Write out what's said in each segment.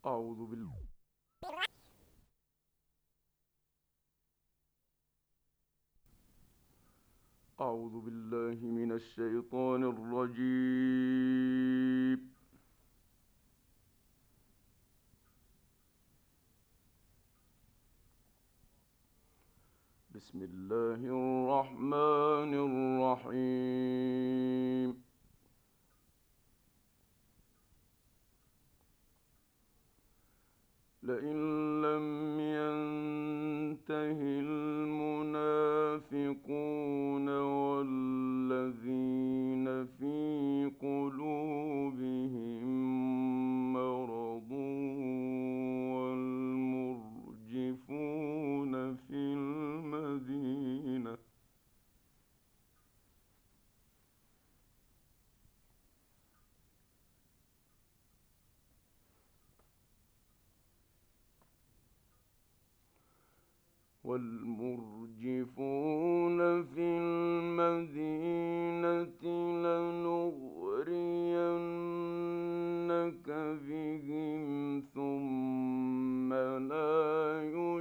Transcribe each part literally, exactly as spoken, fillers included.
أعوذ بالله أعوذ بالله من الشيطان الرجيم. بسم الله الرحمن الرحيم. لئن لم ينته المنافقون والذين في قلوبهم مرض والمرجفون في المدينة والمرجفون في المدينة لنغرينك بهم ثم لا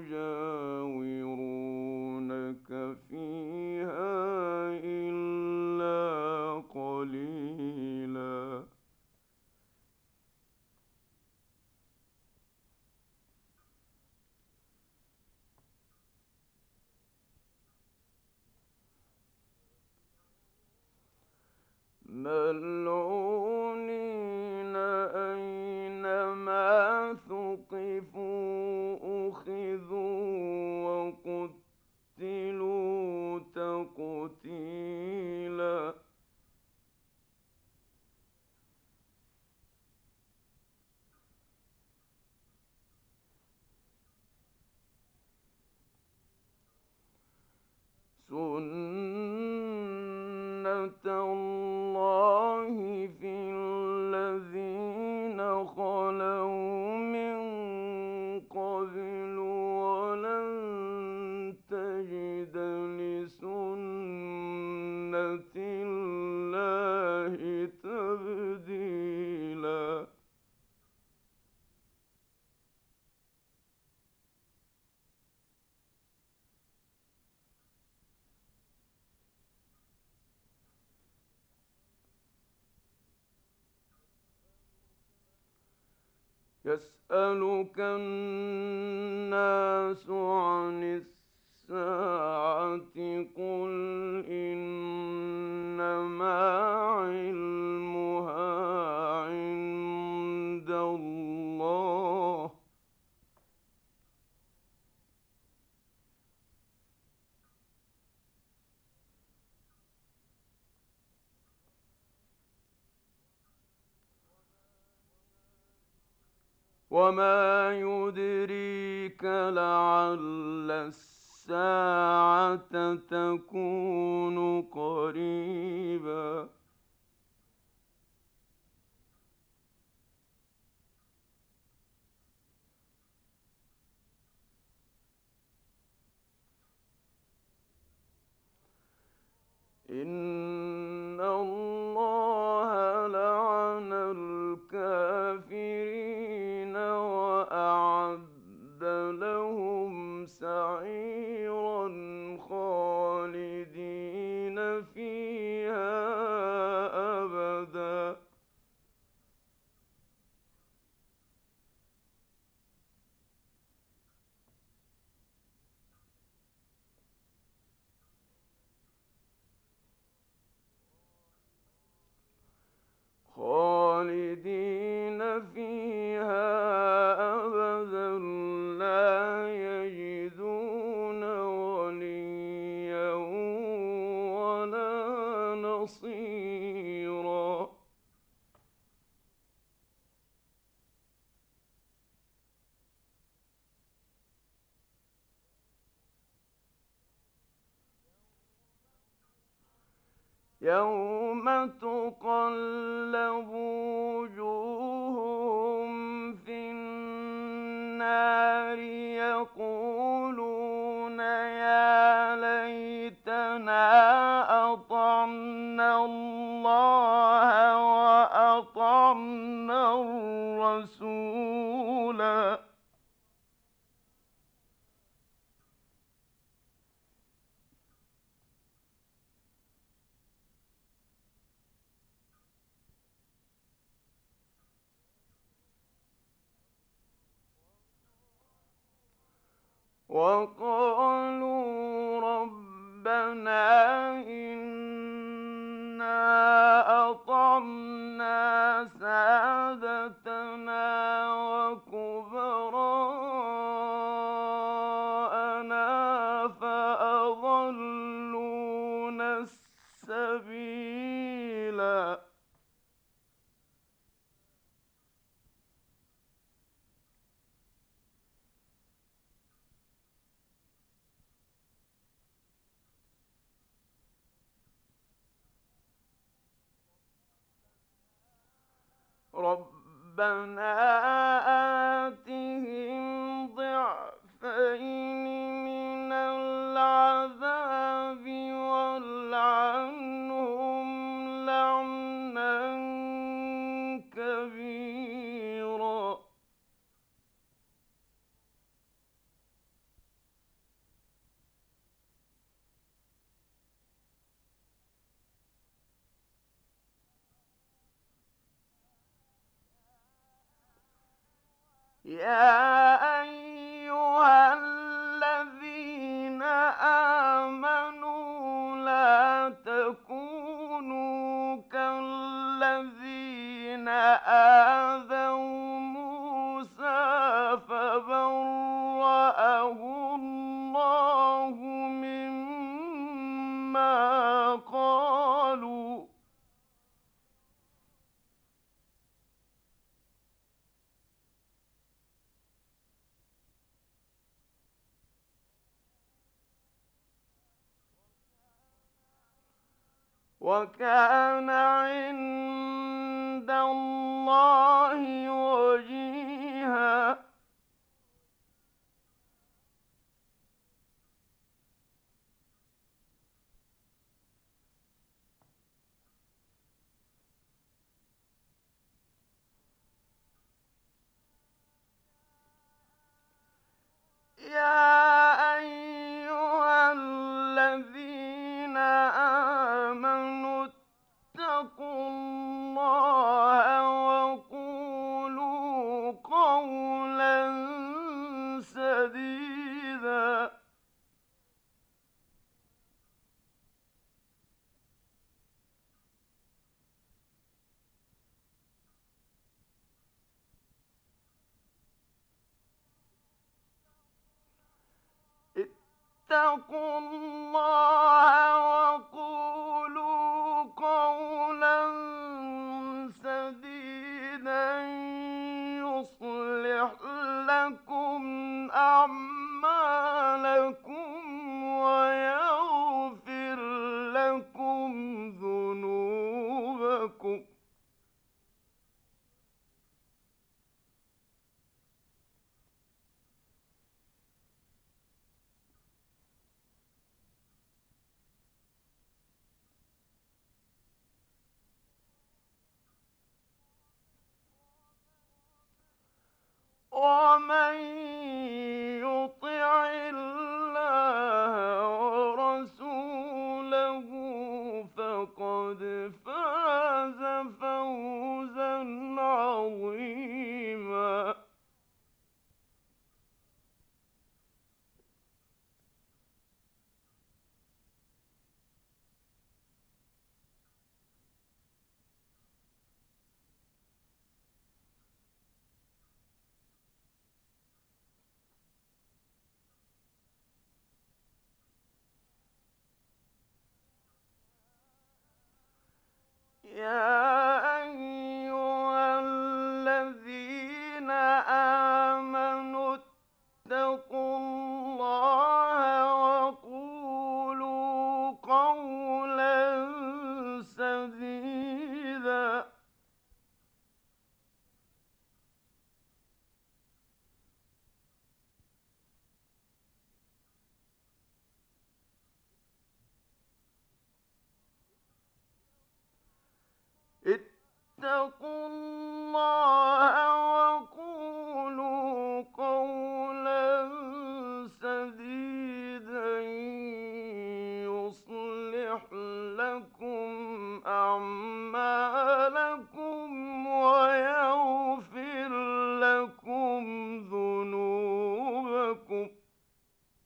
يجاورونك فيها إلا قليلا. ملعونين أينما ثقفوا أخذوا وقتلوا تقتيلا. سنة الله في الذين خلوا من قبل ولن تجد لسنة الله تبديلا. يسألك الناس عن الساعة قل إنما علمها عند الله وما يدريك لعل الساعة تكون قريبا. إن الله لعن الكافرين وأعد لهم سعيرا خالدين فيها أبدا. خالدين فيها أبدا لا يجدون وليا ولا نصيرا. يوم تقلب وجوههم في النار يقولون يا ليتنا أطعنا الله وأطعنا الرسول وقالوا ربنا إنا أطعنا سادتنا وكبراءنا فأضلونا السبيلا. ربنا آتهم ضعفين من العذاب والعنهم لعنا كبيرا. يا أيها الذين آمنوا لا تكونوا كالذين آذوا موسى فبرأه الله مما قالوا وكان عند الله وجيها. يا أيها الذين آمنوا اتقوا الله وقولوا قولا سديدا. اتقوا الله وقولوا قولا سديدا يصلح لكم أعمالكم ويغفر لكم ذنوبكم. ومن يطع الله ورسوله فقد فاز فوزا عظيما. يا أيها الذين آمنوا اتقوا الله وقولوا قولا سديدا. اتقوا الله وقولوا قولا سديدا يصلح لكم أعمالكم ويغفر لكم ذنوبكم.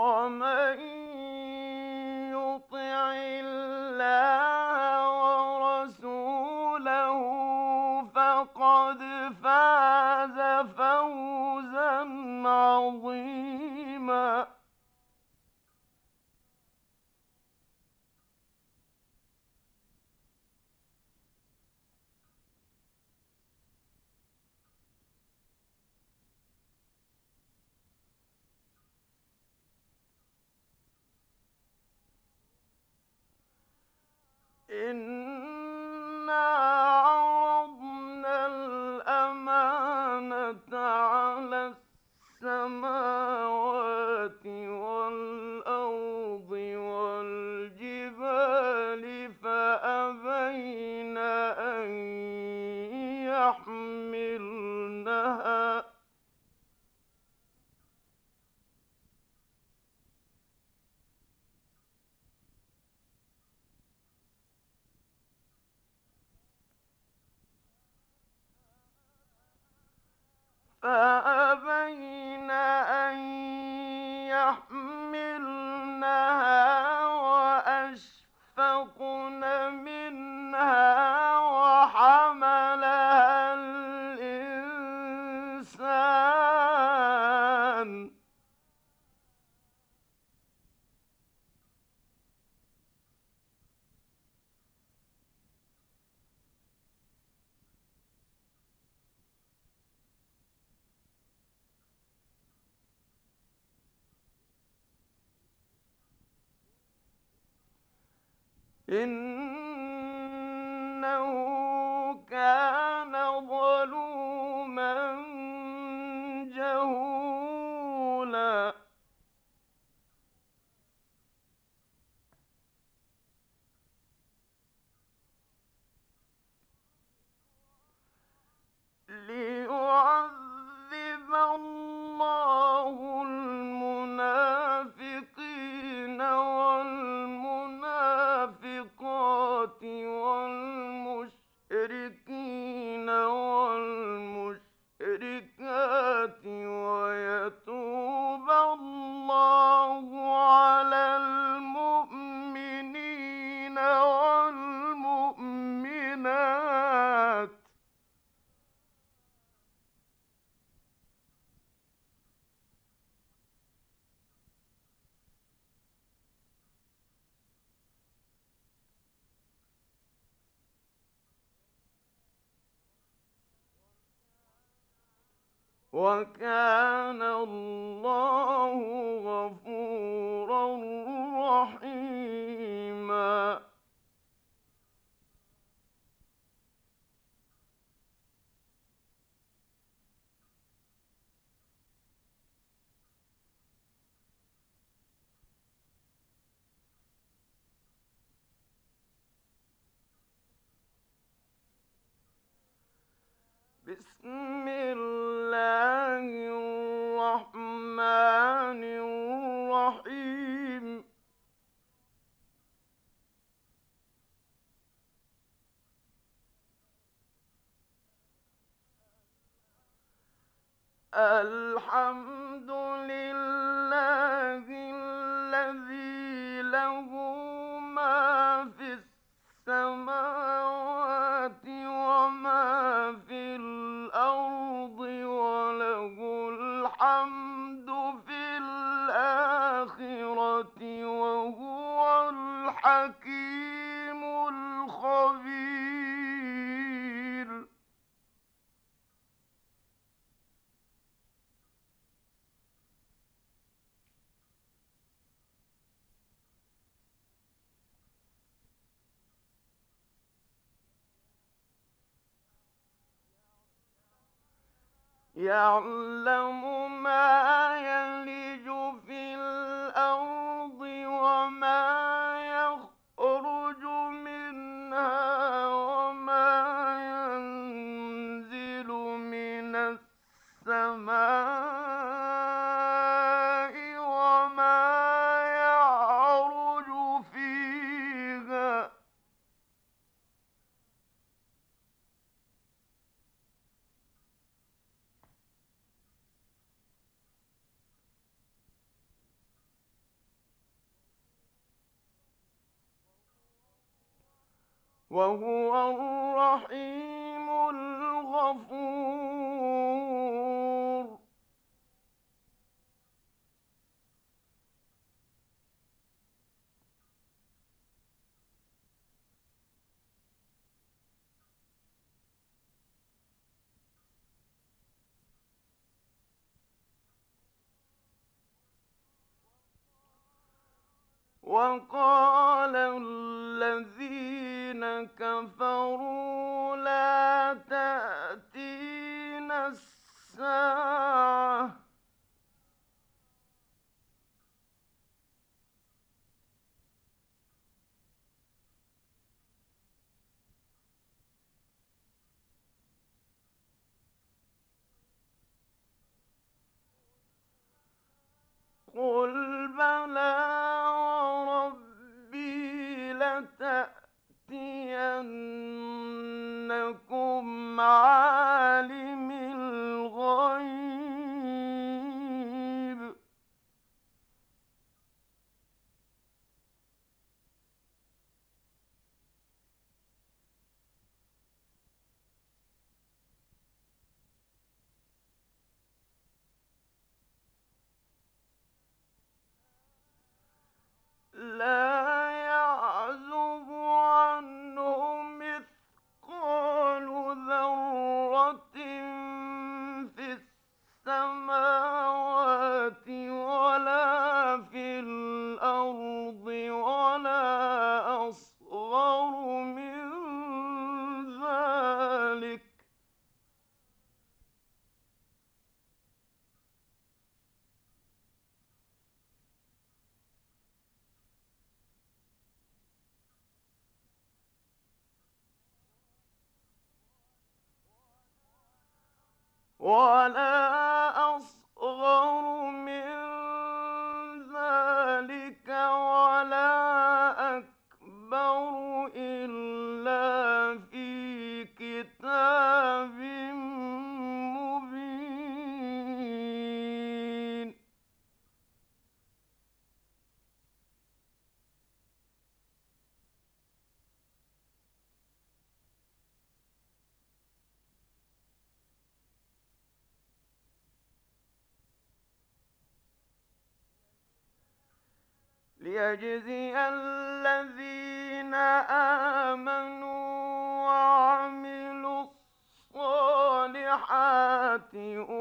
ومن يطع الله ورسوله فقد فاز فوزا عظيما. إنا عرضنا الأمانة على السماوات والأرض والجبال فأبين أن يحملنها فأبين أن يحملنها وأشفقن منها وحملها الإنسان إنه كان ظلوما جهولا. ليعذب الله المنافقين والمنافقات والمشركين والمشركات ويتوب الله على المؤمنين والمؤمنات وكان الله غفورا رحيما. بسم الله الرحمن الرحيم. الحمد لله الذي له ما في السماوات وما في الأرض وله الحمد في الآخرة وهو الحكيم الخبير. يعلم ما يلج في الأرض وما يخرج منها وما ينزل من السماء وما يعرج فيها وهو الرحيم الغفور. وقال الذين كفروا لا تأتينا الساعة قل بلى وربي لتأتينكم عالم الغيب لا يعزب عنه مثقال ذرة في السماوات ولا في الأرض ولا أصغر من ذلك ولا أصغر من ذلك ولا أكبر إلا في كتاب مبين. ليجزي الذين آمنوا وعملوا الصالحات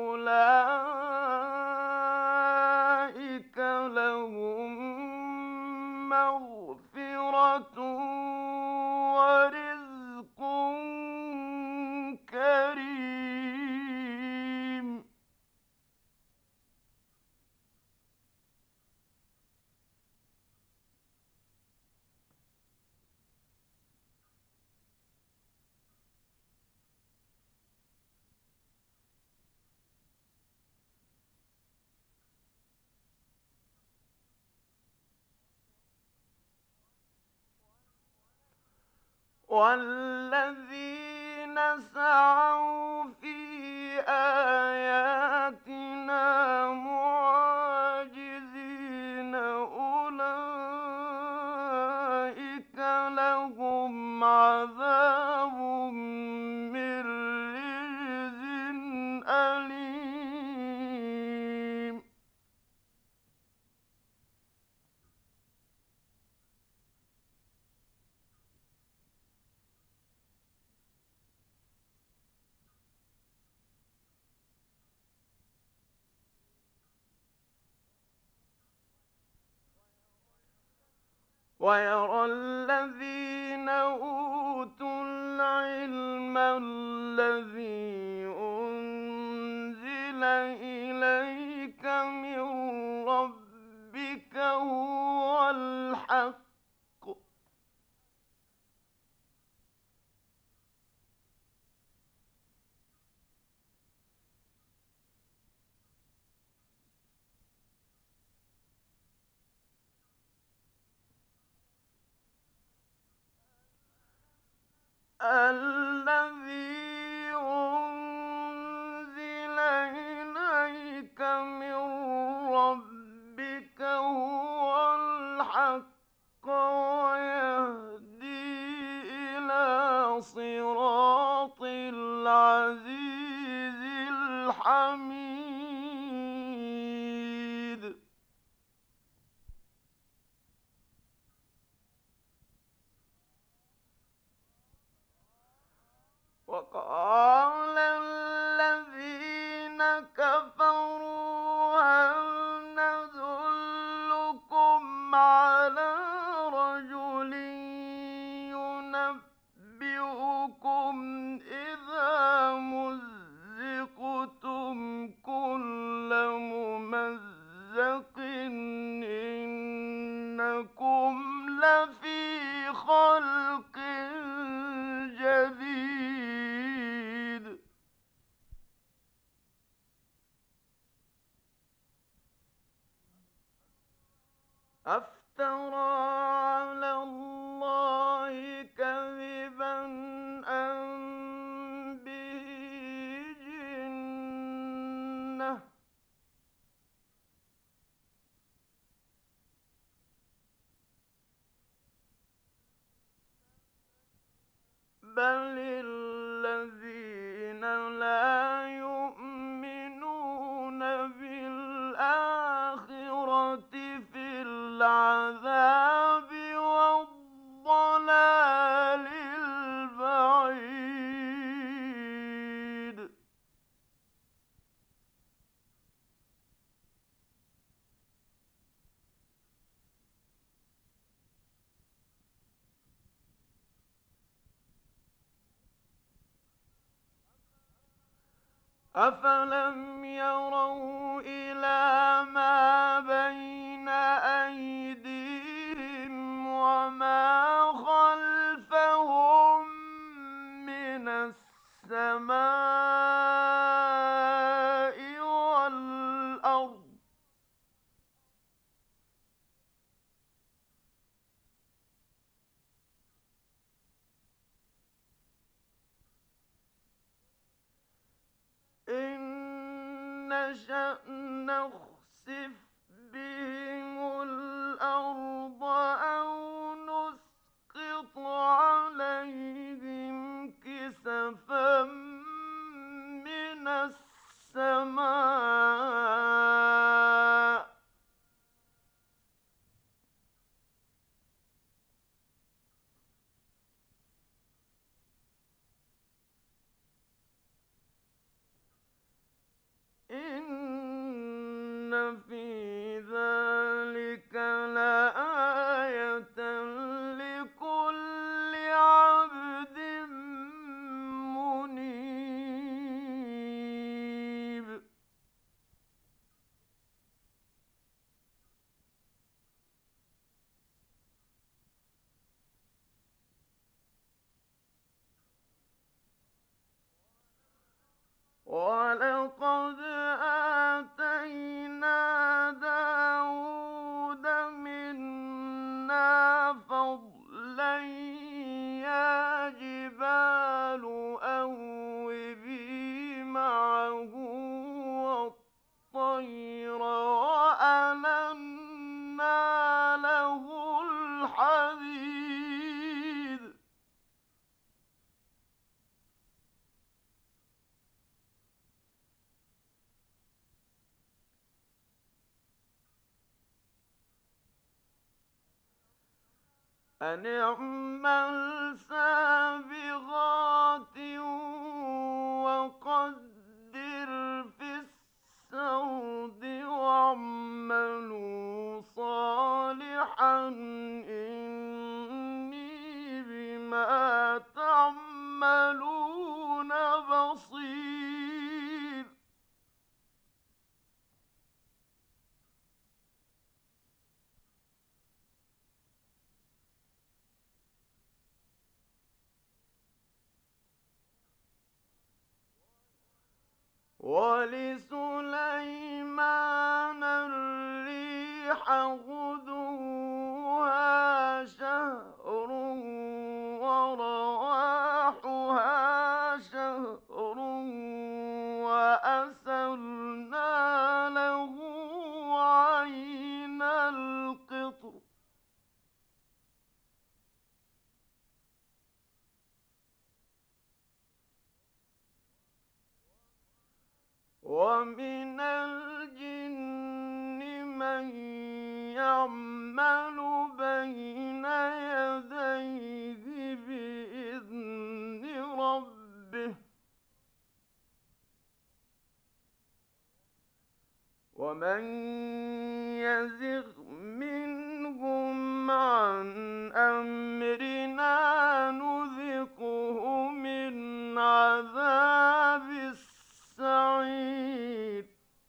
أولئك لهم مغفرة ورزق كريم. والذين سعوا في آياتنا معاجزين أولئك لهم عذاب من رجز أليم. ويرى الذين أوتوا العلم الذي أنزل إليك من ربك هو الحق الذي أنزل إليك من ربك هو الحق ويهدي إلى حميد وقال الذين كفروا هل ندلكم على رجل ينبئكم إذا مزقتم كل ممزق إنكم لفي خلق جديد أفترى على الله كذبا أم به جنة بل الذين لا يؤمنون بالآخرة في العذاب والضلال البعيد أفلم يروا إلى ما بين أيديهم وما خلفهم من السماء والأرض إن نشأ نخسف بهم الأرض أو نسقط عليهم كسفا من السماء إن في ذلك لآية لكل عبد منيب ولقد آتينا داود منا فضلا يا جبال أوبي معه والطير وألنا له الحديد أن اعمل سابغات وقدر في السرد واعملوا صالحا إني بما تعملون بصير ولسليمان الريح غدوها شهر ورواحها شهر وأسلنا له عين القطر ومن الجن من يعمل بين يديه بإذن ربه ومن يزغ منهم عن أمرنا نذقه من عذاب السعير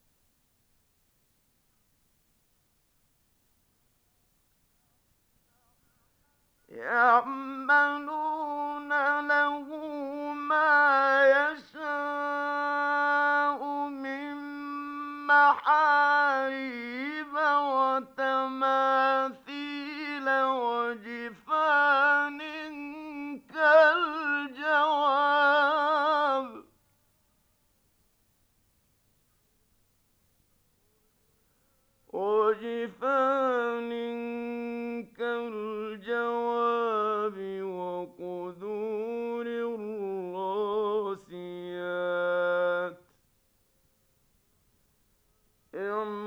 يعملون له ما يشاء من محاريب وتماثيل وجفان كالجواب وجفان كالجواب وقدور الراسيات